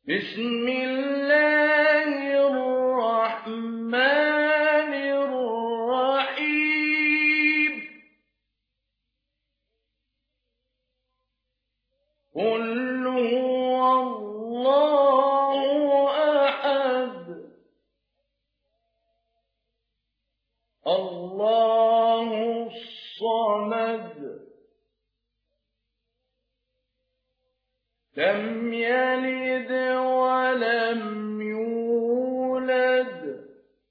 بسم الله الرحمن الرحيم قل هو الله أحد الله الصمد لم يلد ولم يولد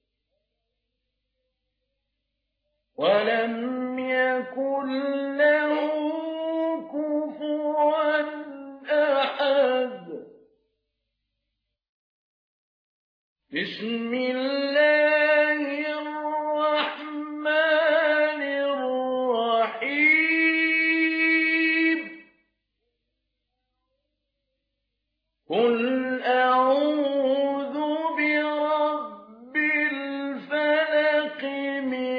ولم يكن له كفوا أحد بسم الله الرحمن الرحيم قل أعوذ برب الفلق من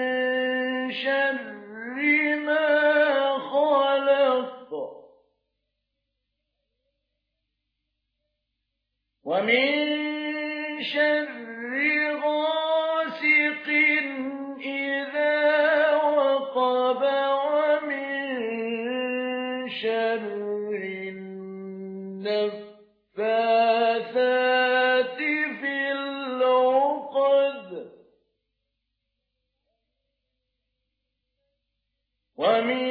شر ما خلق ومن شر غاسق إذا وقب ومن شر النفاثات في العقد ومن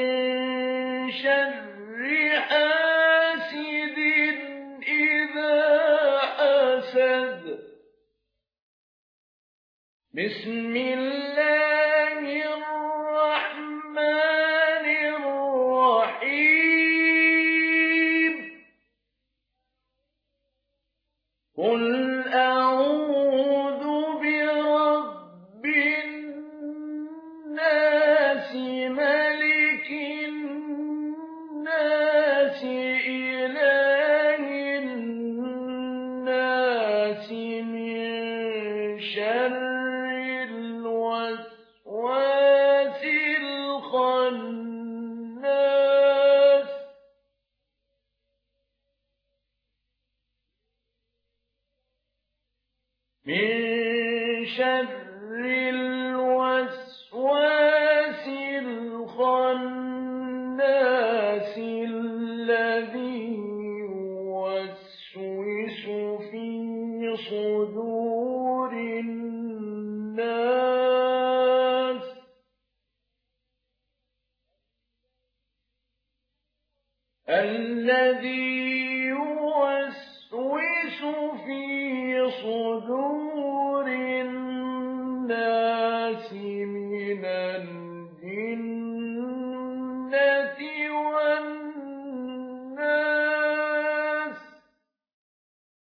شر حاسد إذا حسد بسم الله الرحمن الرحيم قل أعوذ برب الناس ملك الناس إله الناس من شر الوسواس الخناس من شر الوسواس الخناس الذي يوسوس في صدور الناس الذي يوسوس في صدور الناس